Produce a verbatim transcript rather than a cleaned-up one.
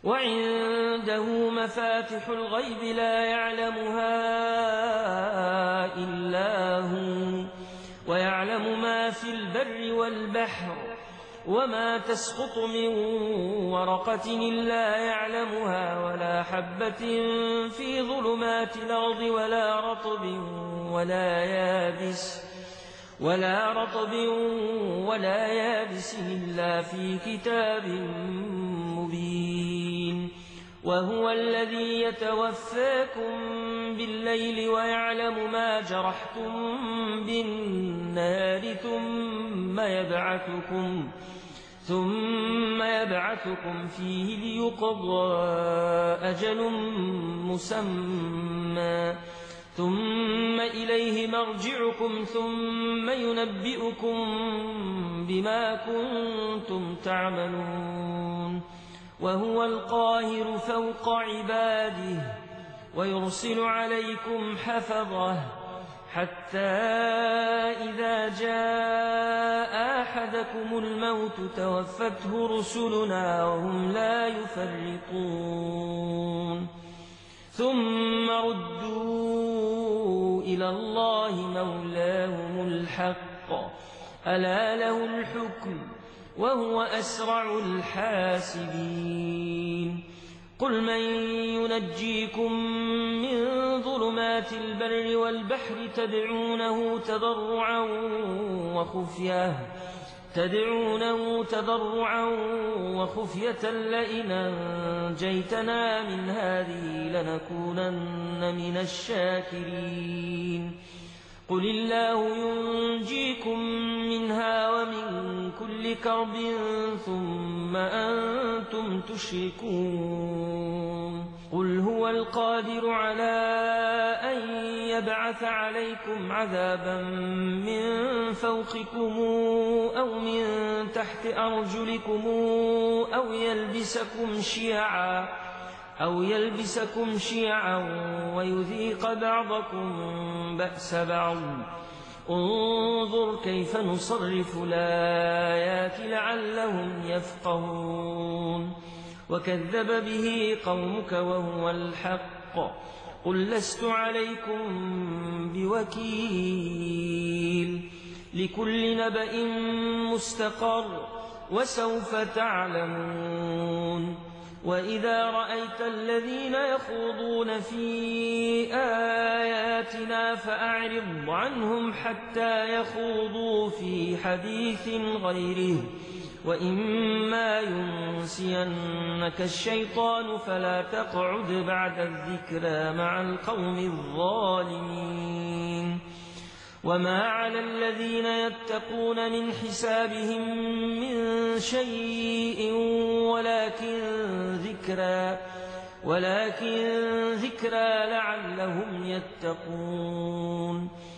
وعنده مفاتح الغيب لا يعلمها إلا هو ويعلم ما في البر والبحر وما تسقط من ورقة إلا يعلمها ولا حبة في ظلمات الأرض ولا رطب ولا يابس ولا رطب ولا يابس إلا في كتاب مبين. وهو الذي يتوفاكم بالليل ويعلم ما جرحتم بالنهار ثم يبعثكم ثم يبعثكم فيه ليقضى أجل مسمى ثم إليه مرجعكم ثم ينبئكم بما كنتم تعملون. وهو القاهر فوق عباده ويرسل عليكم حفظه حتى إذا جاء أحدكم الموت توفته رسلنا وهم لا يفرطون ثم ردوا إلى الله مولاهم الحق ألا له الحكم وهو أسرع الحاسبين. قل من ينجيكم من ظلمات البر والبحر تدعونه تضرعا وخفية تدعونه تضرعا وخفية لئن أنجيتنا من هذه لنكونن من الشاكرين. قل الله ينجيكم منها ومن كل كرب ثم أنتم تشركون. قل هو القادر على أن يبعث عليكم عذابا من فوقكم أو من تحت أرجلكم أو يلبسكم شيعا أو يلبسكم شيعا ويذيق بعضكم بأس بعض. انظر كيف نصرف الآيات لعلهم يفقهون. وكذب به قومك وهو الحق قل لست عليكم بوكيل لكل نبأ مستقر وسوف تعلمون. وإذا رأيت الذين يخوضون في آياتنا فأعرض عنهم حتى يخوضوا في حديث غيره وإما ينسينك الشيطان فلا تقعد بعد الذكرى مع القوم الظالمين. وما على الذين يتقون من حسابهم من شيء ولكن ذكرى ولكن ذكرى لعلهم يتقون.